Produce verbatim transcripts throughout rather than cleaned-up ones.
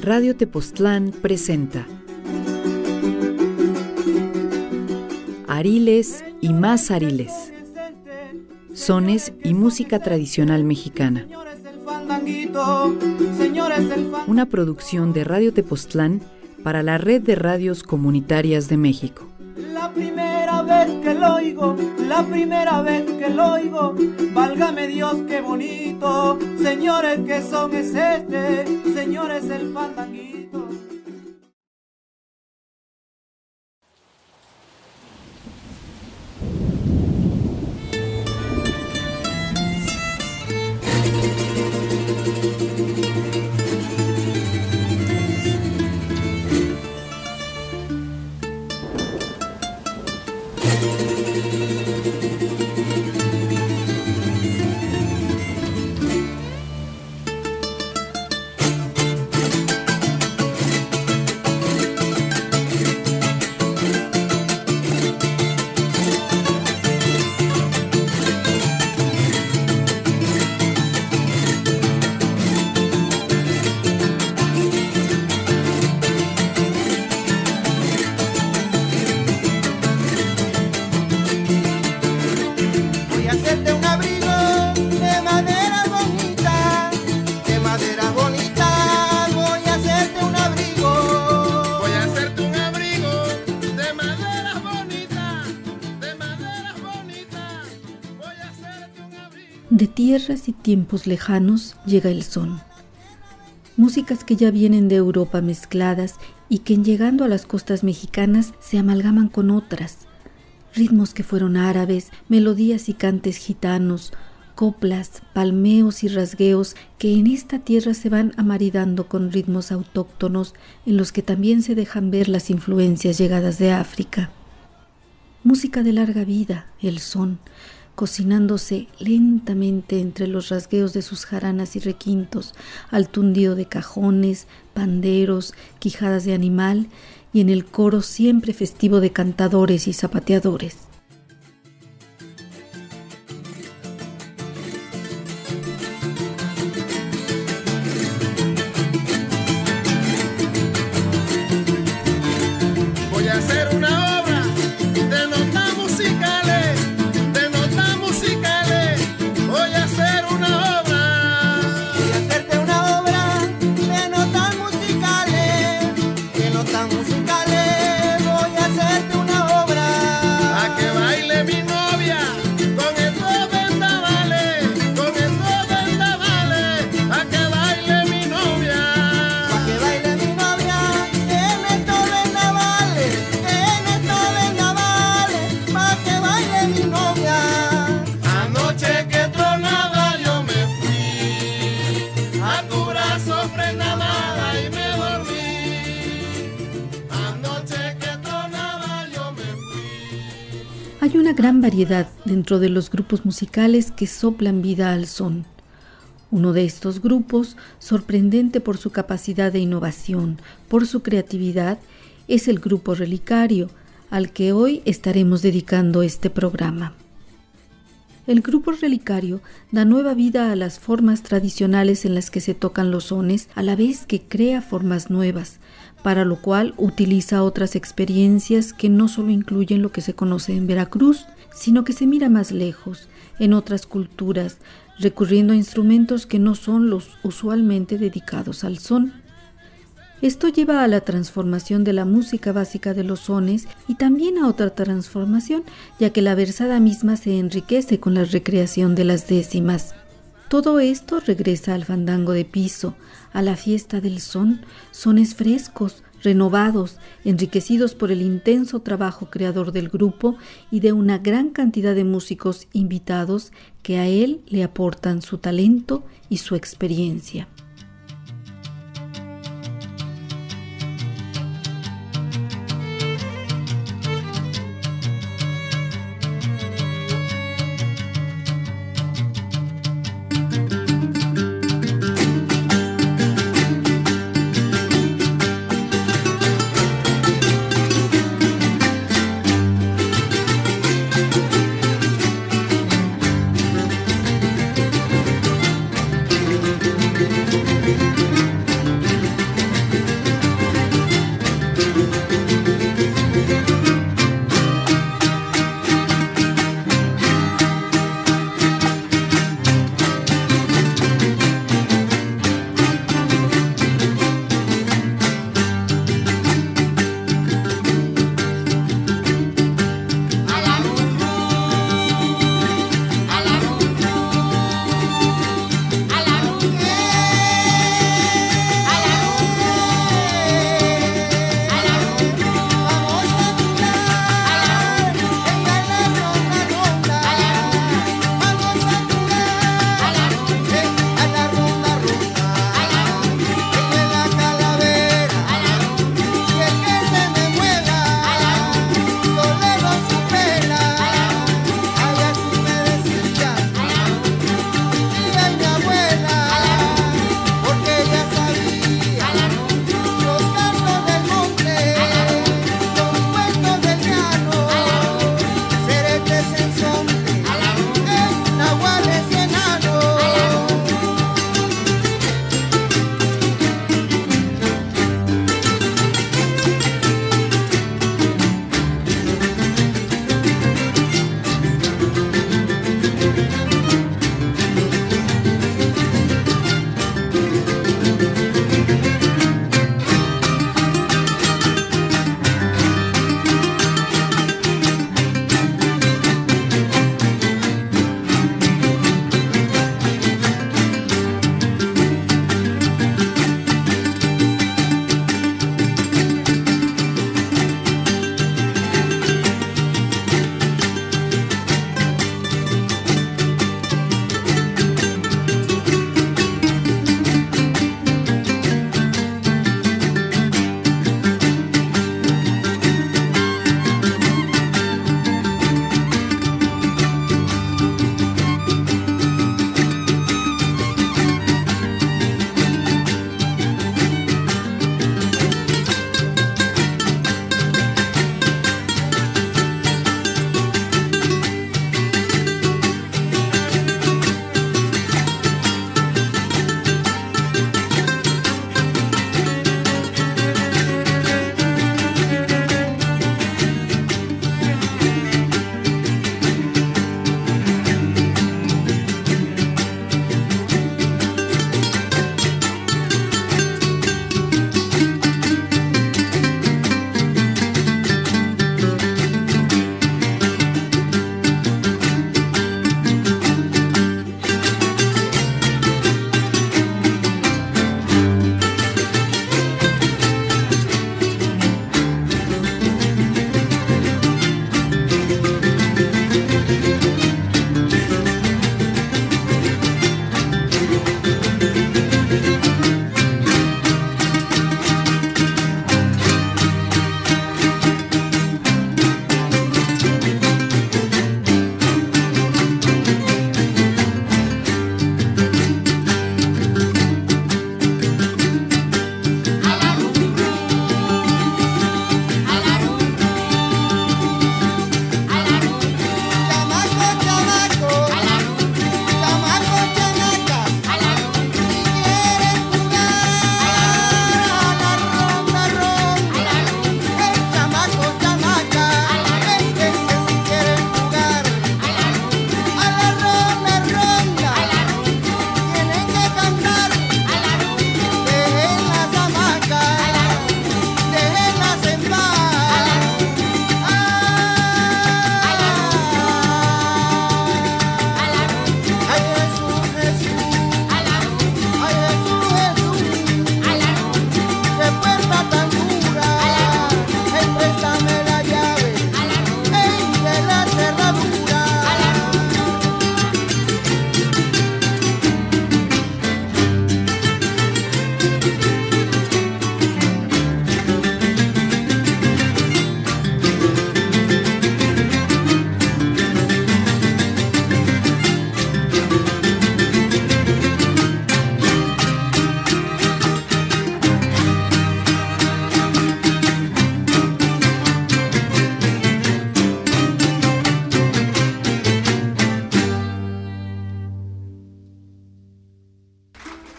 Radio Tepoztlán presenta Ariles y más Ariles, sones y música tradicional mexicana. Una producción de Radio Tepoztlán para la Red de Radios Comunitarias de México. La primera vez que lo oigo, la primera vez que lo oigo, válgame Dios, qué bonito. Señores, ¿qué son es este? Señores, el fandanguito. De tierras y tiempos lejanos llega el son. Músicas que ya vienen de Europa mezcladas y que en llegando a las costas mexicanas se amalgaman con otras. Ritmos que fueron árabes, melodías y cantes gitanos, coplas, palmeos y rasgueos que en esta tierra se van amaridando con ritmos autóctonos en los que también se dejan ver las influencias llegadas de África. Música de larga vida, el son, cocinándose lentamente entre los rasgueos de sus jaranas y requintos, al tundido de cajones, panderos, quijadas de animal y en el coro siempre festivo de cantadores y zapateadores. Voy a hacer una obra de notas musicales. Hay una gran variedad dentro de los grupos musicales que soplan vida al son. Uno de estos grupos, sorprendente por su capacidad de innovación, por su creatividad, es el Grupo Relicario, al que hoy estaremos dedicando este programa. El Grupo Relicario da nueva vida a las formas tradicionales en las que se tocan los sones, a la vez que crea formas nuevas, para lo cual utiliza otras experiencias que no solo incluyen lo que se conoce en Veracruz, sino que se mira más lejos, en otras culturas, recurriendo a instrumentos que no son los usualmente dedicados al son. Esto lleva a la transformación de la música básica de los sones y también a otra transformación, ya que la versada misma se enriquece con la recreación de las décimas. Todo esto regresa al fandango de piso, a la fiesta del son, sones frescos, renovados, enriquecidos por el intenso trabajo creador del grupo y de una gran cantidad de músicos invitados que a él le aportan su talento y su experiencia.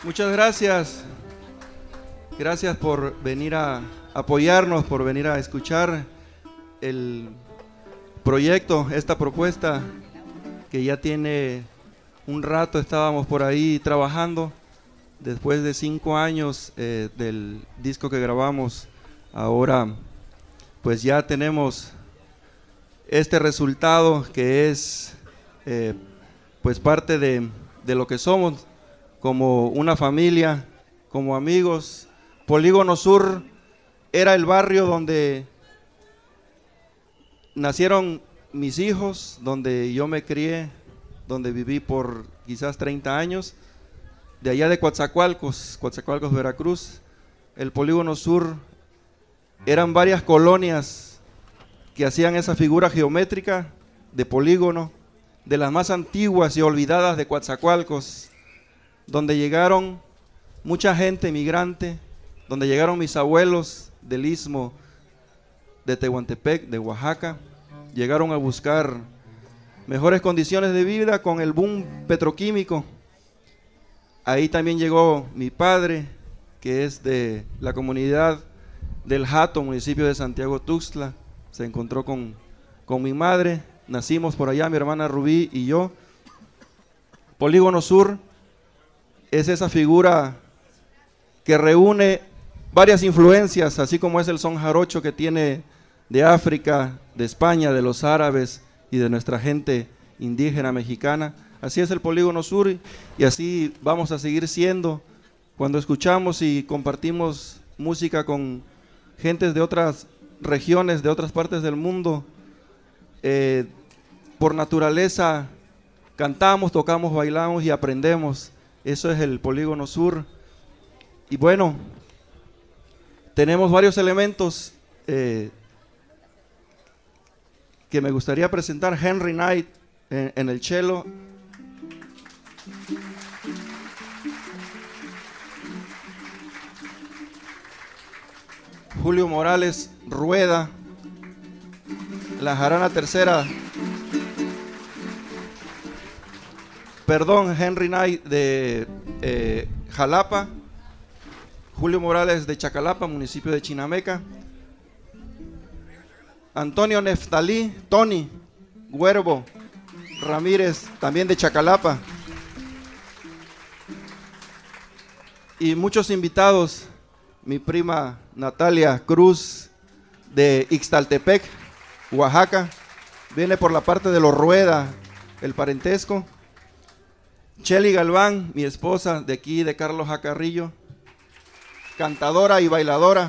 Muchas gracias. Gracias por venir a apoyarnos, por venir a escuchar el proyecto, esta propuesta que ya tiene un rato, estábamos por ahí trabajando. Después de cinco años eh, del disco que grabamos, ahora pues ya tenemos este resultado que es eh, pues parte de, de lo que somos como una familia, como amigos. Polígono Sur era el barrio donde nacieron mis hijos, donde yo me crié, donde viví por quizás treinta años, de allá de Coatzacoalcos, Coatzacoalcos, Veracruz. El Polígono Sur eran varias colonias que hacían esa figura geométrica de polígono, de las más antiguas y olvidadas de Coatzacoalcos, donde llegaron mucha gente migrante, donde llegaron mis abuelos del Istmo de Tehuantepec, de Oaxaca, llegaron a buscar mejores condiciones de vida con el boom petroquímico. Ahí también llegó mi padre, que es de la comunidad del Hato, municipio de Santiago Tuxtla. Se encontró con, con mi madre, nacimos por allá, mi hermana Rubí y yo. Polígono Sur es esa figura que reúne varias influencias, así como es el son jarocho que tiene de África, de España, de los árabes y de nuestra gente indígena mexicana. Así es el Polígono Sur y así vamos a seguir siendo cuando escuchamos y compartimos música con gentes de otras regiones, de otras partes del mundo. Eh, por naturaleza cantamos, tocamos, bailamos y aprendemos. Eso es el Polígono Sur. Y bueno, tenemos varios elementos eh, que me gustaría presentar. Henry Knight en, en el cello. Julio Morales Rueda, la jarana tercera, perdón, Henry Knight de eh, Jalapa, Julio Morales de Chacalapa, municipio de Chinameca, Antonio Neftalí, Tony Huervo Ramírez, también de Chacalapa, y muchos invitados. Mi prima Natalia Cruz de Ixtaltepec, Oaxaca, viene por la parte de los Rueda, el parentesco. Chely Galván, mi esposa de aquí de Carlos Jacarrillo, cantadora y bailadora.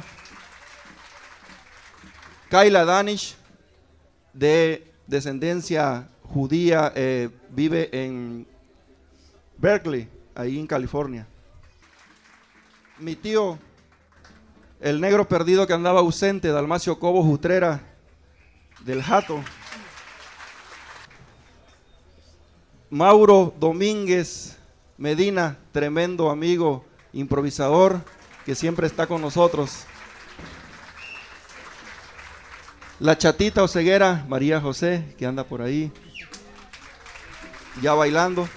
Kayla Danish, de descendencia judía, eh, vive en Berkeley, ahí en California. Mi tío, el negro perdido que andaba ausente, Dalmacio Cobos Utrera, del Hato. Mauro Domínguez Medina, tremendo amigo, improvisador, que siempre está con nosotros. La chatita Oseguera, María José, que anda por ahí, ya bailando.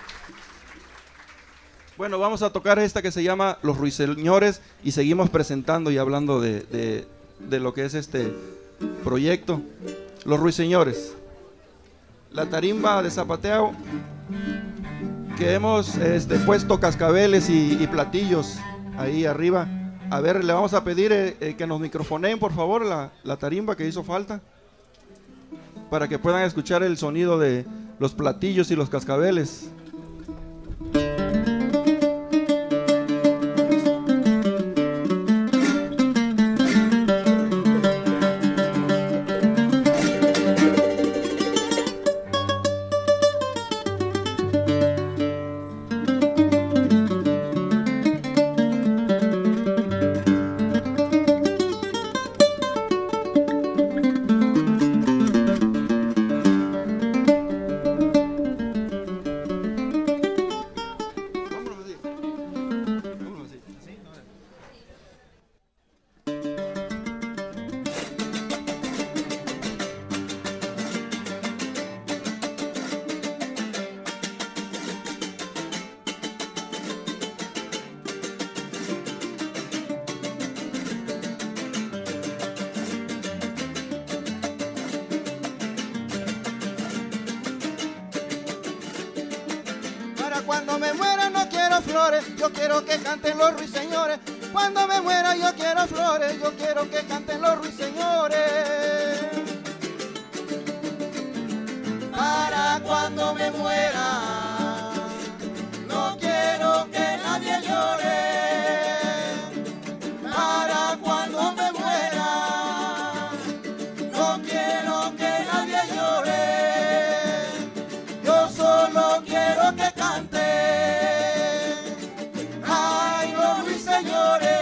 Bueno, vamos a tocar esta que se llama Los Ruiseñores y seguimos presentando y hablando de, de, de lo que es este proyecto. Los Ruiseñores. La tarimba de zapateo, que hemos este, puesto cascabeles y, y platillos ahí arriba. A ver, le vamos a pedir eh, eh, que nos microfoneen, por favor, la, la tarimba que hizo falta, para que puedan escuchar el sonido de los platillos y los cascabeles. cuando me muera no quiero flores, yo quiero que canten los ruiseñores. Cuando me muera yo quiero flores, yo quiero que canten los ruiseñores. Para cuando me muera, no quiero que nadie llore. Para cuando me muera, no quiero que nadie llore. Yo solo quiero que cante, ay, los ruiseñores.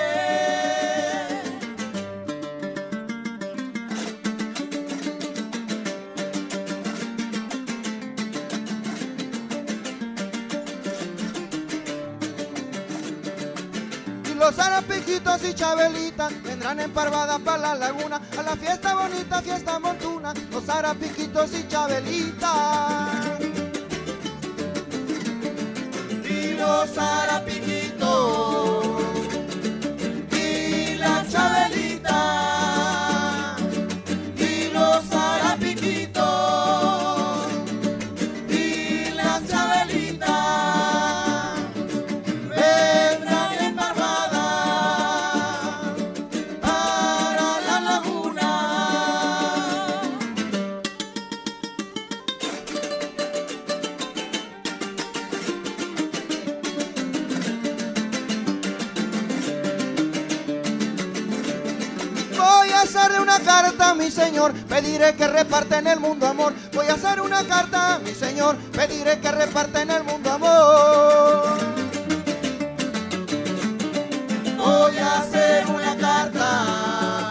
Los arapiquitos y chabelitas vendrán en parvada para la laguna, a la fiesta bonita, fiesta montuna, los arapiquitos y chabelitas. Y los arapiquitos y la chabelita, y los arapiquitos y la chabelita. Hacerle una carta a mi Señor, pediré que reparte en el mundo amor. Voy a hacer una carta a mi Señor, pediré que reparte en el mundo amor. Voy a hacer una carta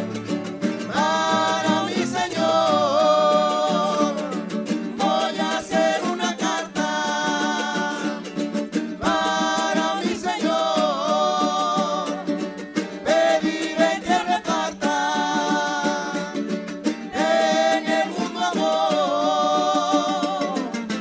para mi Señor. Voy a hacer una carta para mi Señor. Pediré que reparta en el mundo amor.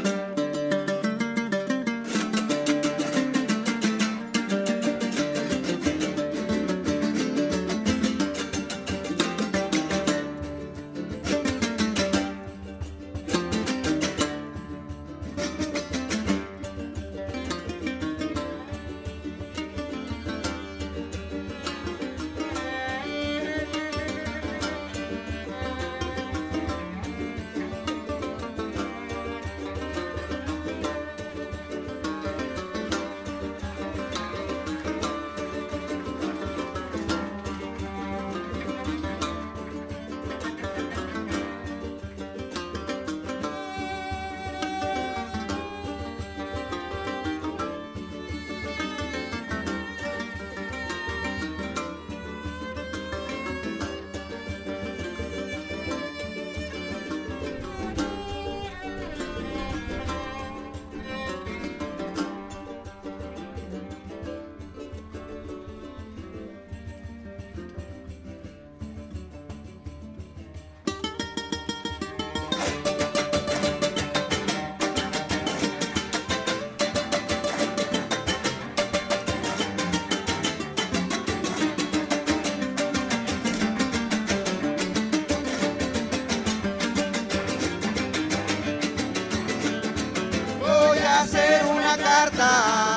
Hacer una carta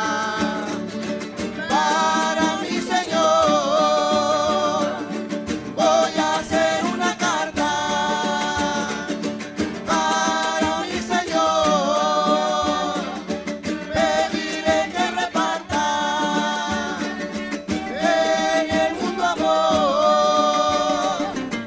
para mi Señor. Voy a hacer una carta para mi Señor. Pediré que reparta en el mundo amor.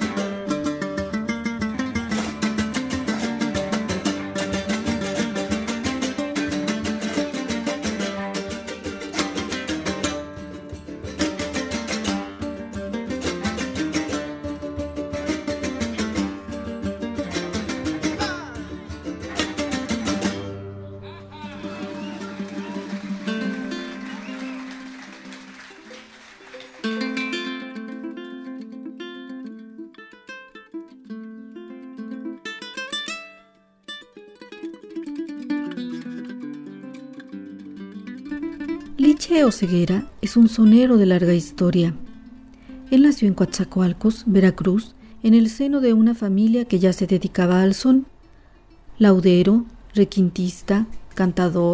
Liche Oseguera es un sonero de larga historia. Él nació en Coatzacoalcos, Veracruz, en el seno de una familia que ya se dedicaba al son. Laudero, requintista, cantador,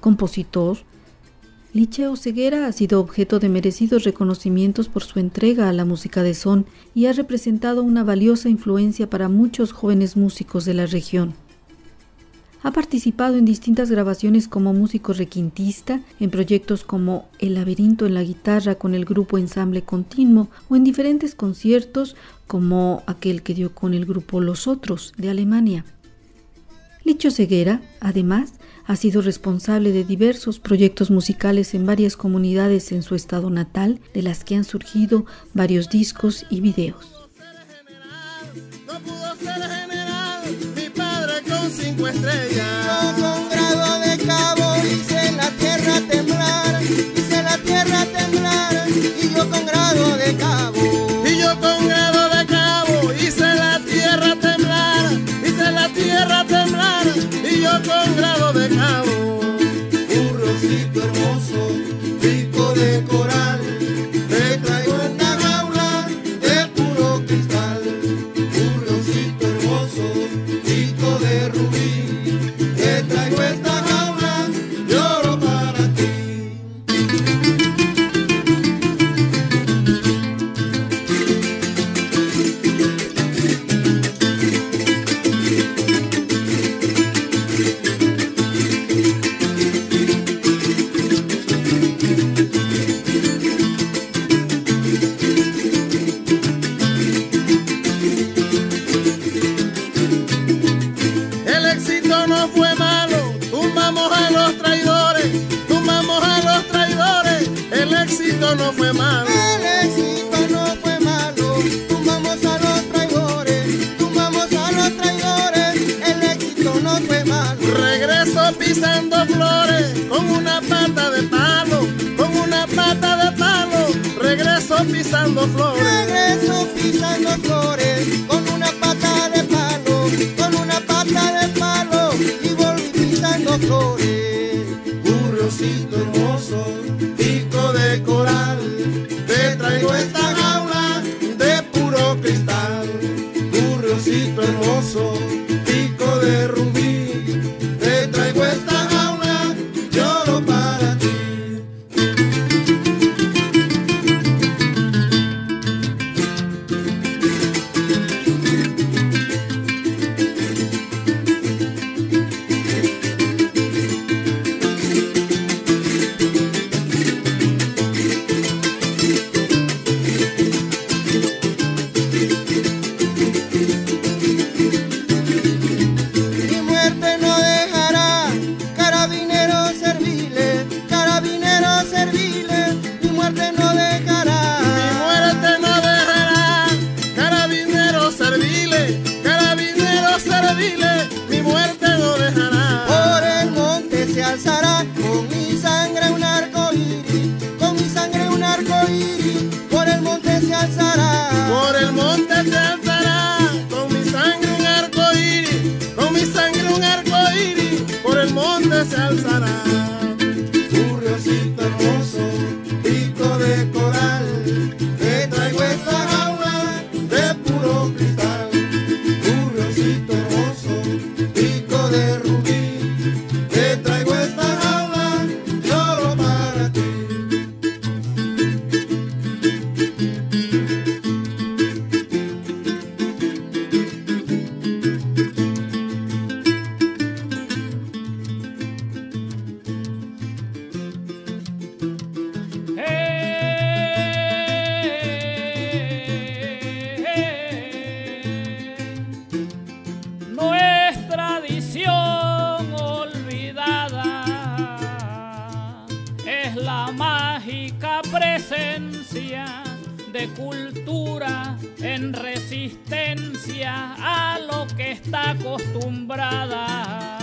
compositor, Liceo Ceguera ha sido objeto de merecidos reconocimientos por su entrega a la música de son y ha representado una valiosa influencia para muchos jóvenes músicos de la región. Ha participado en distintas grabaciones como músico requintista, en proyectos como El Laberinto en la guitarra con el grupo Ensamble Continuo o en diferentes conciertos como aquel que dio con el grupo Los Otros de Alemania. Licho Ceguera, además, ha sido responsable de diversos proyectos musicales en varias comunidades en su estado natal, de las que han surgido varios discos y videos. No pudo ser general, mi padre con cinco estrellas. Yo con grado de cabo hice la tierra temblar, hice la tierra temblar, y yo con grado de cabo. Y yo con grado de cabo hice la tierra temblar, hice la tierra temblar, y yo con grado de cabo. Un rosito hermoso, rico de coral, te traigo en una jaula de puro cristal. Un rosito hermoso, rico de rubí, te traigo esta jaula de oro para ti. El éxito no fue malo, tumbamos a los traidores, tumbamos a los traidores. El éxito no fue malo. El éxito no fue malo, tumbamos a los traidores, tumbamos a los traidores, el éxito no fue malo. Regreso pisando flores, con una pata de palo, con una pata de palo. Regreso pisando flores. Regreso pisando flores, con una pata de palo, con una pata de palo, y volví pisando flores. Un rosito hermoso, rico de coral, te traigo esta jaula de puro cristal. Un rosito hermoso, rico de rubí, te traigo esta jaula de oro para ti. Mi muerte no dejará, carabineros serviles, carabineros serviles, mi muerte no dejará. Mi muerte no dejará, carabineros serviles, carabineros serviles, mi muerte no dejará. Por el monte se alzará, con mi sangre un arco iris, con mi sangre un arco iris, por el monte se alzará. Por el monte se alzará, con mi sangre un arco iris, con mi sangre un arco iris, por el monte se alzará. Un rosito hermoso, rico de coral, te traigo esta jaula de puro cristal. Un rosito hermoso, rico de rubí, te traigo esta jaula de oro para ti. No es tradición olvidada, es la mágica presencia de cultura en resistencia a lo que está acostumbrada.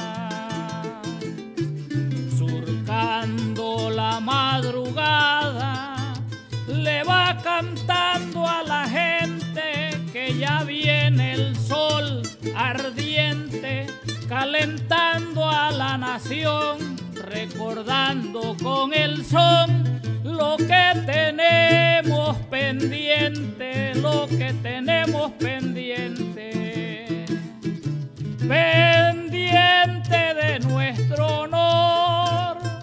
Surcando la madrugada, le va cantando a la gente que ya viene el sol ardiente, calentando a la nación, recordando con el son lo que tenemos pendiente, lo que tenemos pendiente, pendiente de nuestro honor.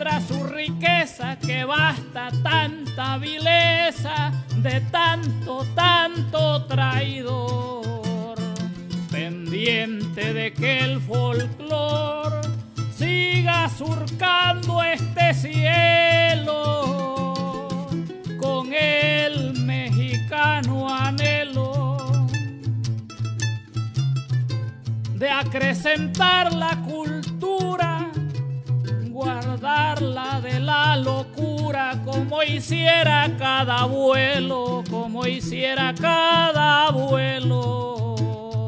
muestra su riqueza, que basta tanta vileza de tanto, tanto traidor. Pendiente de que el folclor siga surcando este cielo, con el mexicano anhelo de acrecentar la cultura, guardarla de la locura, como hiciera cada abuelo, como hiciera cada abuelo,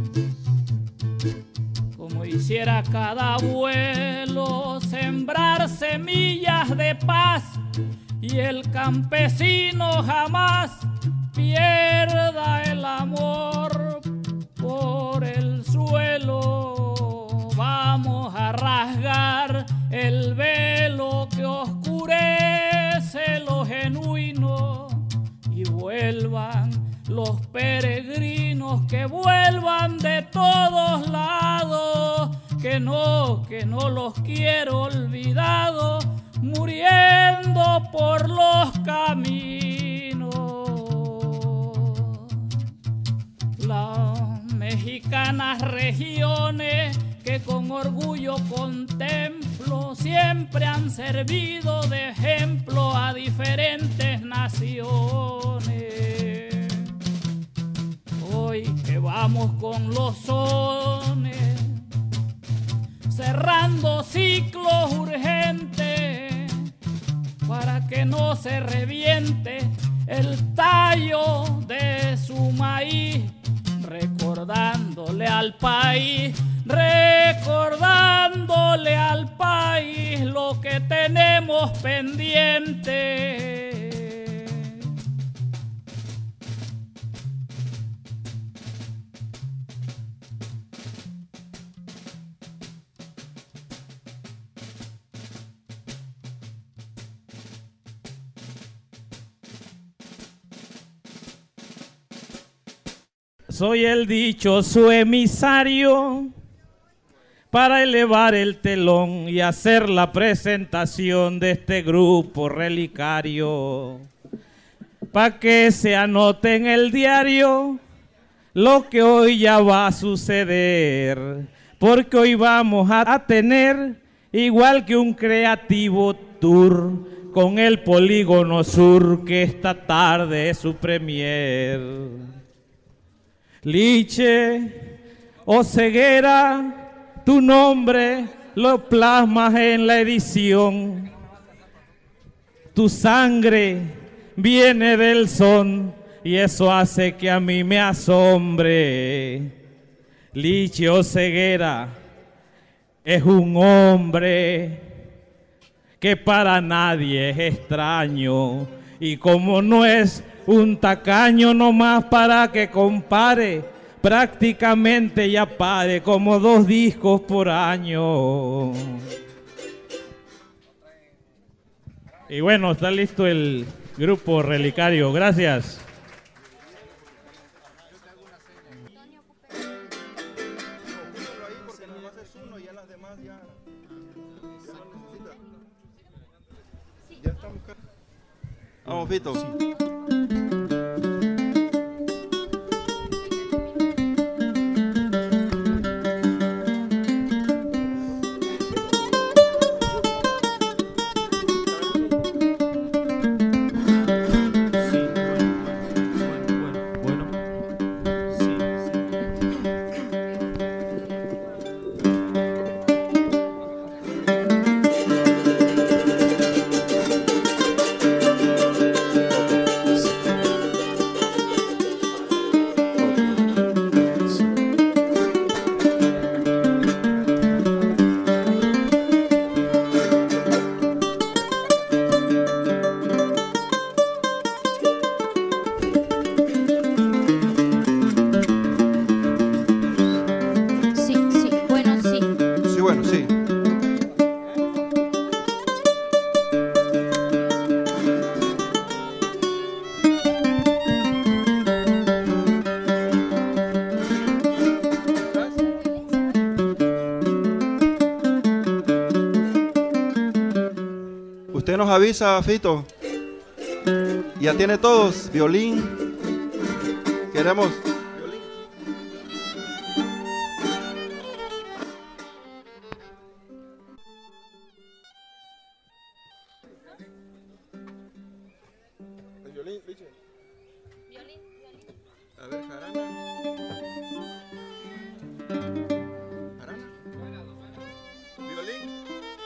como hiciera cada abuelo, sembrar semillas de paz, y el campesino jamás pierda el amor por el suelo. Vamos a rasgar el velo que oscurece lo genuino, y vuelvan los peregrinos, que vuelvan de todos lados, que no, que no los quiero olvidados, muriendo por los caminos. Las mexicanas regiones que con orgullo contemplo siempre han servido de ejemplo a diferentes naciones. Hoy que vamos con los sones, cerrando ciclos urgentes, para que no se reviente el tallo de su maíz, recordándole al país, recordándole al país lo que tenemos pendiente. Soy el dichoso emisario para elevar el telón y hacer la presentación de este grupo relicario, para que se anote en el diario lo que hoy ya va a suceder, porque hoy vamos a tener, igual que un creativo tour, con el Polígono Sur, que esta tarde es su premier. Liche Oseguera, tu nombre lo plasmas en la edición. Tu sangre viene del son y eso hace que a mí me asombre. Liche Oseguera es un hombre que para nadie es extraño, y como no es un tacaño nomás para que compare, prácticamente ya pare como dos discos por año. Y bueno, está listo el grupo relicario. Gracias. Vamos, Vito. Sí. Sí. nos avisa, Fito. Ya tiene todos, violín. Queremos violín. ¿El violín, Liche? Violín, violín. A ver, jarana. Jarana. Violín.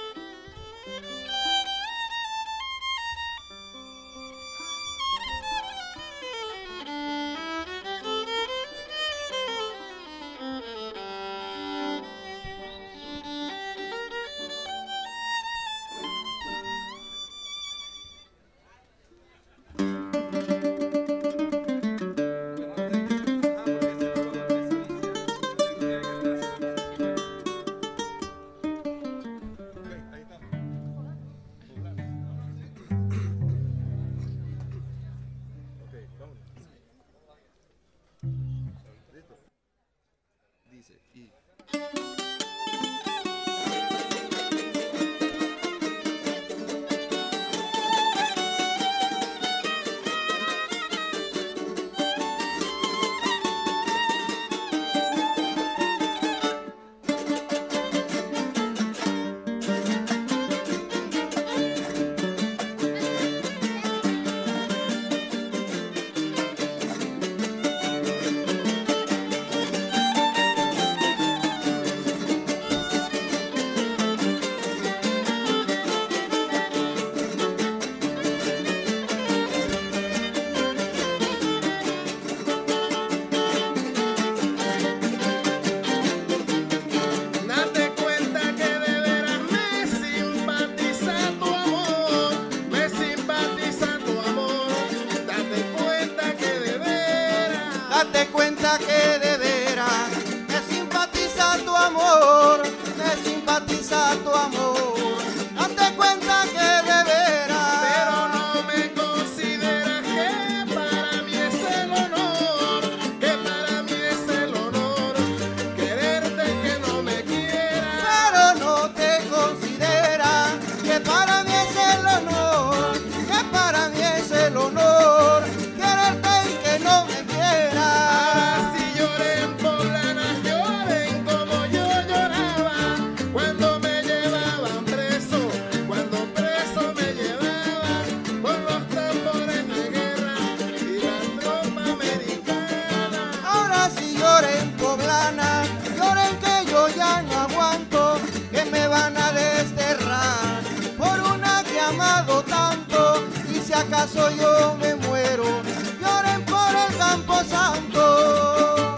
Dice, y... Date cuenta que de veras me simpatiza tu amor, me simpatiza tu amor. Date cuenta que de veras, Date cuenta que de veras me simpatiza tu amor, me simpatiza tu amor. Date cuenta que de veras, pero no me consideras que para mí es el honor, que para mí es el honor quererte, que no me quieras. pero no te considera que para mí es el honor, que para mí es el honor quererte y que no me quieras. Ahora si lloren poblanas, lloren como yo lloraba cuando me llevaban preso, cuando preso me llevaban con los tambores de guerra y la tropa americana. Ahora si lloren poblana, lloren que yo ya no aguanto, que me van a desterrar por una que he amado tanto, y si acaso yo me muero, lloren por el Campo Santo.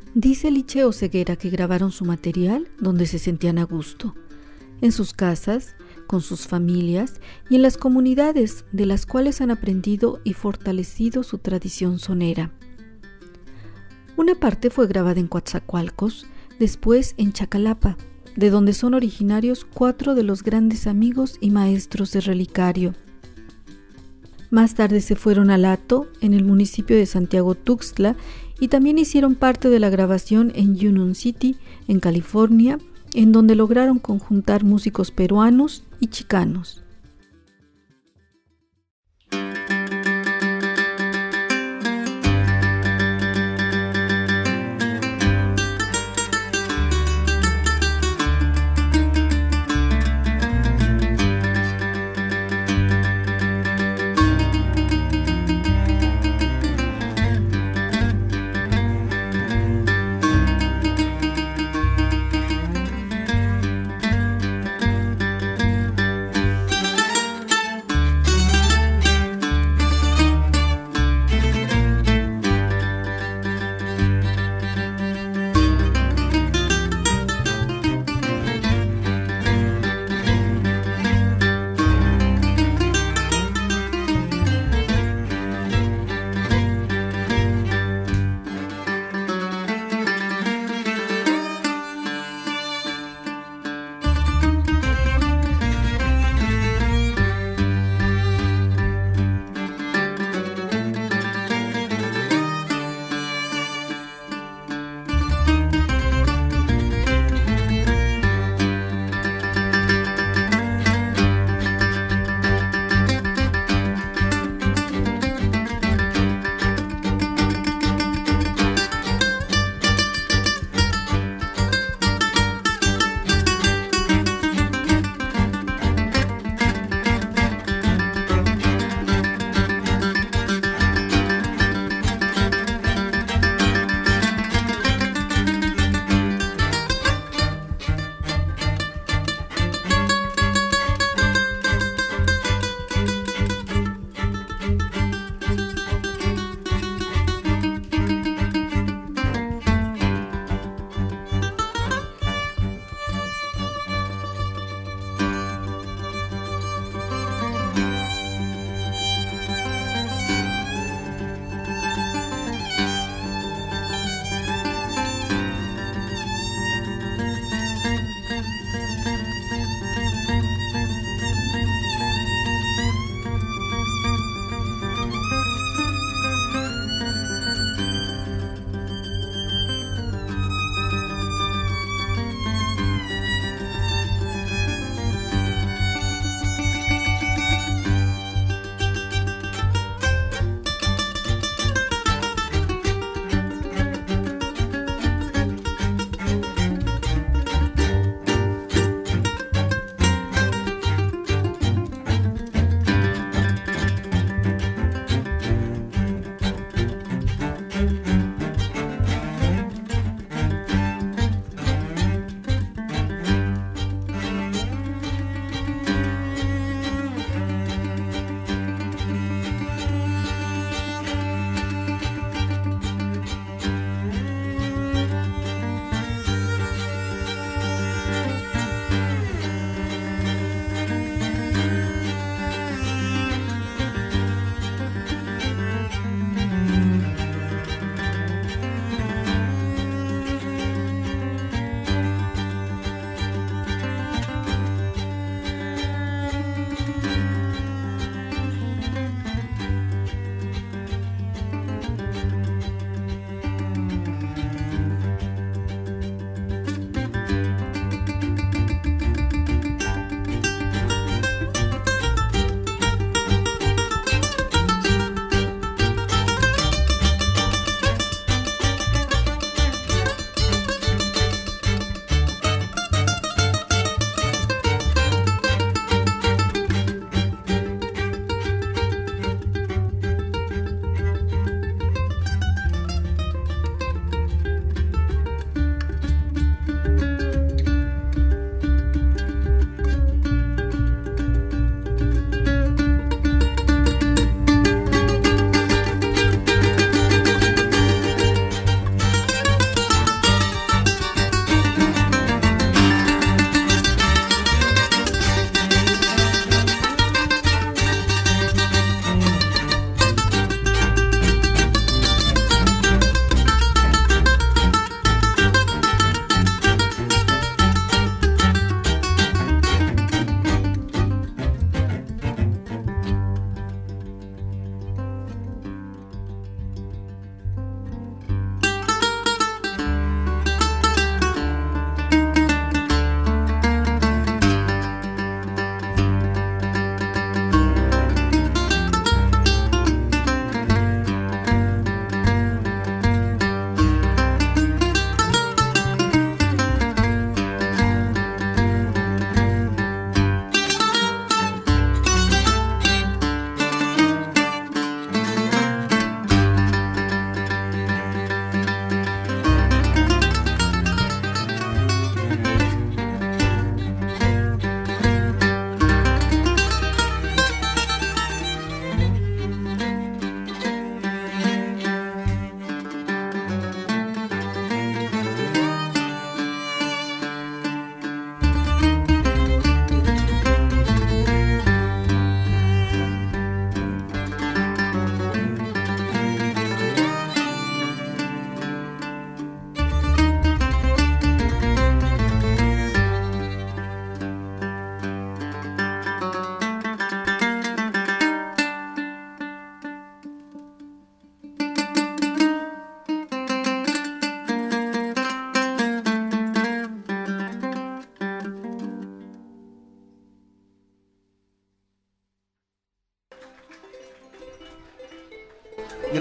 Dice Liceo Ceguera que grabaron su material donde se sentían a gusto, en sus casas, con sus familias y en las comunidades de las cuales han aprendido y fortalecido su tradición sonera. Una parte fue grabada en Coatzacoalcos, después en Chacalapa, de donde son originarios cuatro de los grandes amigos y maestros de Relicario. Más tarde se fueron al Hato, en el municipio de Santiago Tuxtla, y también hicieron parte de la grabación en Union City, en California, en donde lograron conjuntar músicos peruanos y chicanos.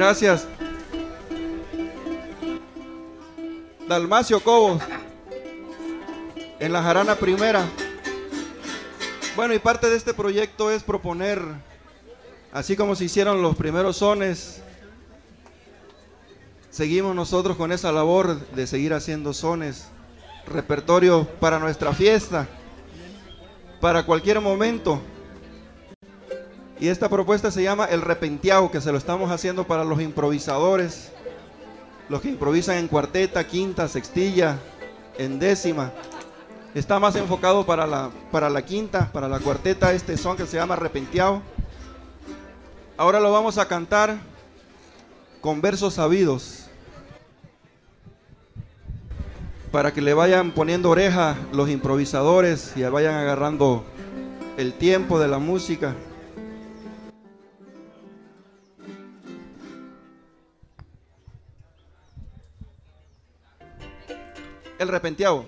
gracias. Dalmacio Cobos, en la jarana primera. Bueno, y parte de este proyecto es proponer, así como se hicieron los primeros sones, seguimos nosotros con esa labor de seguir haciendo sones, repertorio para nuestra fiesta, para cualquier momento. Y esta propuesta se llama El Repenteado, que se lo estamos haciendo para los improvisadores, los que improvisan en cuarteta, quinta, sextilla, en décima. Está más enfocado para la, para la quinta, para la cuarteta, este son que se llama Repenteado. Ahora lo vamos a cantar con versos sabidos, para que le vayan poniendo oreja los improvisadores y vayan agarrando el tiempo de la música. El Repenteado.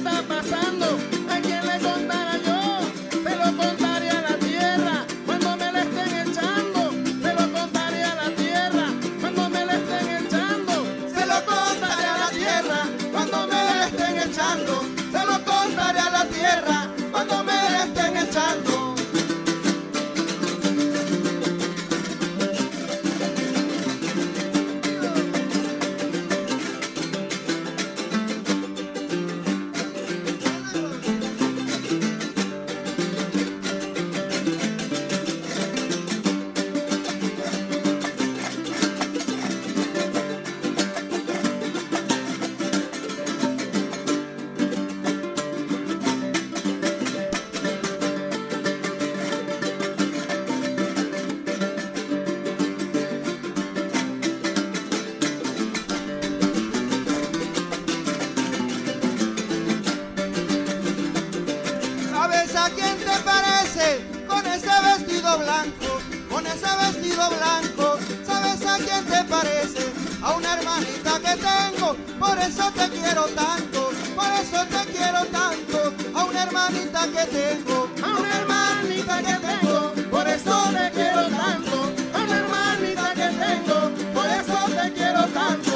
Cuando me ¿Sabes a quién te parece con ese vestido blanco? Con ese vestido blanco. ¿Sabes a quién te parece? A una hermanita que tengo, por eso te quiero tanto, por eso te quiero tanto. A una hermanita que tengo, a una hermanita que tengo, por eso te quiero tanto. A una hermanita que tengo, por eso te quiero tanto.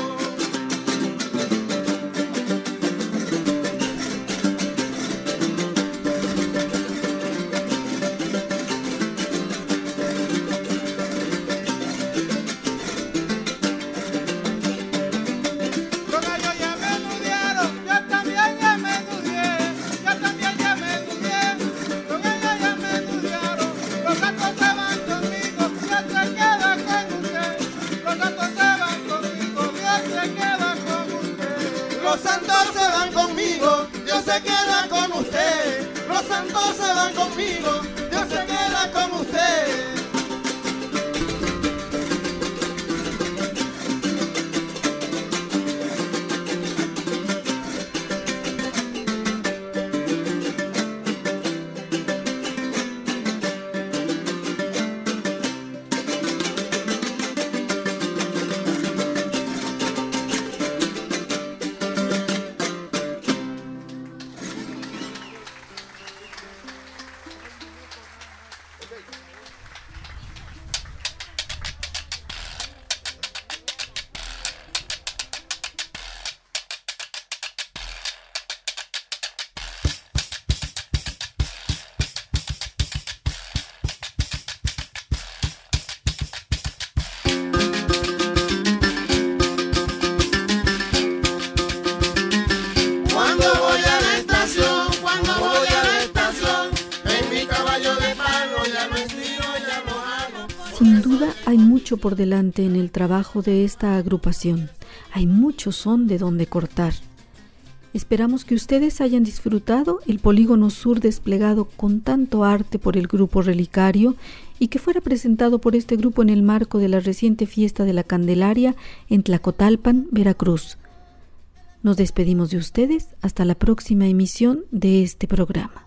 Los santos se van conmigo, Dios se queda con usted. Los santos se van conmigo, Dios se queda con usted. Sin duda hay mucho por delante en el trabajo de esta agrupación. Hay mucho son de donde cortar. Esperamos que ustedes hayan disfrutado el Polígono Sur desplegado con tanto arte por el Grupo Relicario y que fuera presentado por este grupo en el marco de la reciente fiesta de la Candelaria en Tlacotalpan, Veracruz. Nos despedimos de ustedes hasta la próxima emisión de este programa.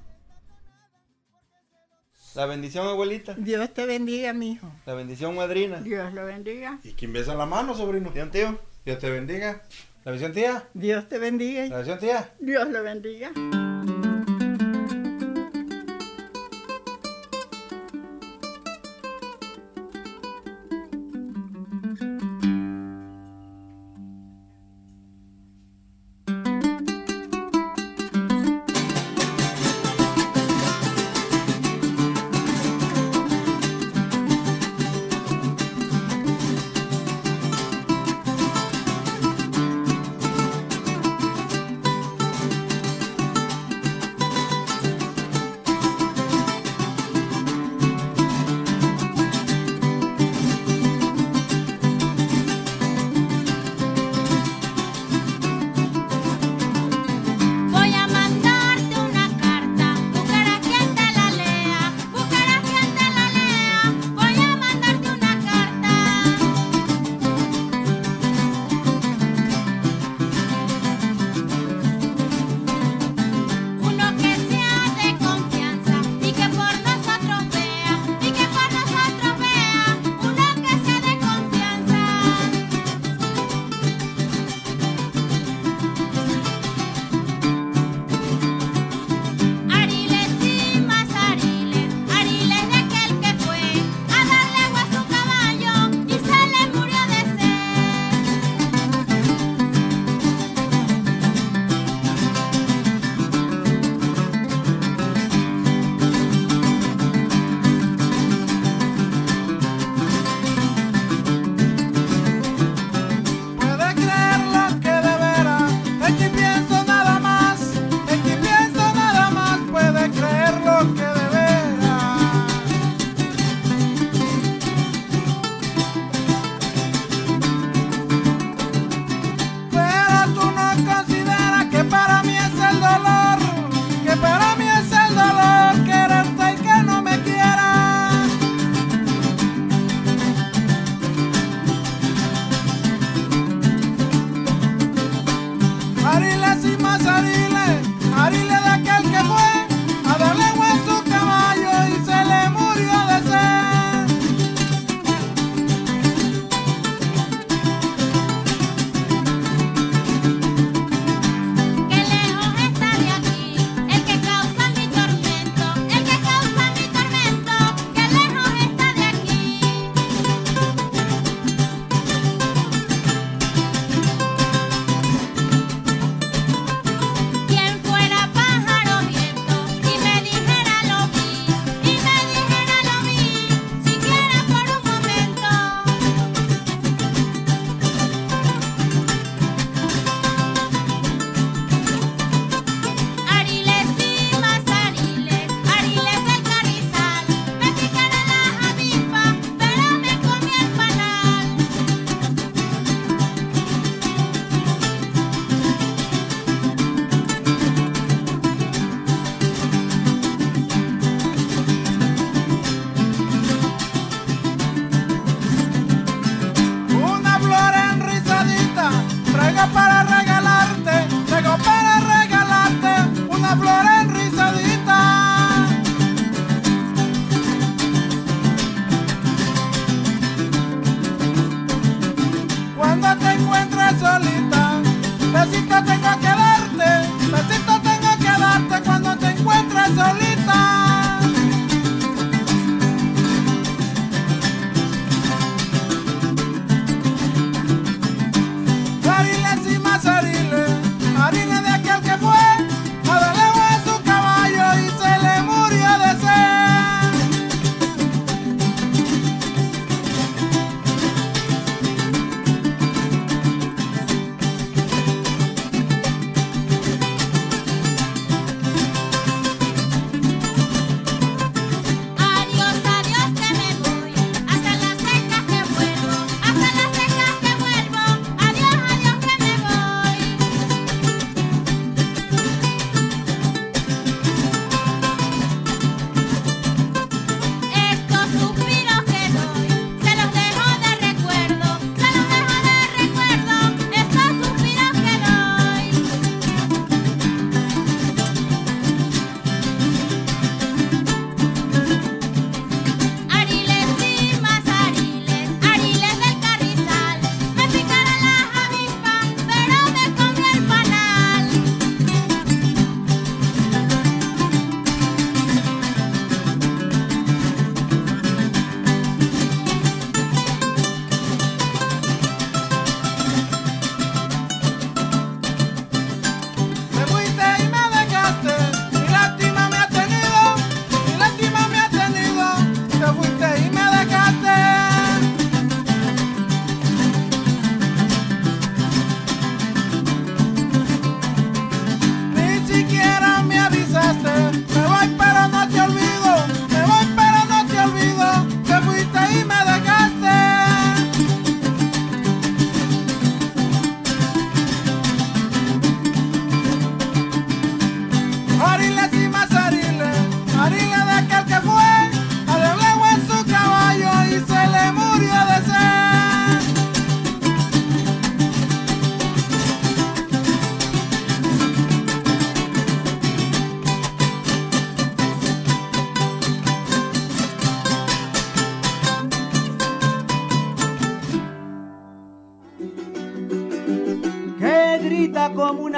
La bendición, abuelita. Dios te bendiga, mijo. La bendición, madrina. Dios lo bendiga. ¿Y quién besa la mano, sobrino? Bien, tío. Dios te bendiga. ¿La bendición, tía? Dios te bendiga. ¿La bendición, tía? Dios lo bendiga.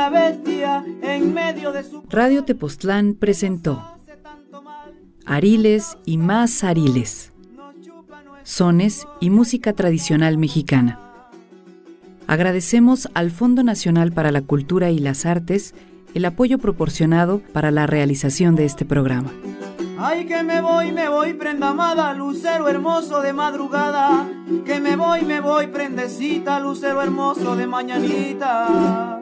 una bestia en medio de su... Radio Tepoztlán presentó Ariles y más Ariles, sones y música tradicional mexicana. Agradecemos al Fondo Nacional para la Cultura y las Artes el apoyo proporcionado para la realización de este programa. Ay, que me voy, me voy, prenda amada, lucero hermoso de madrugada. Que me voy, me voy, prendecita, lucero hermoso de mañanita.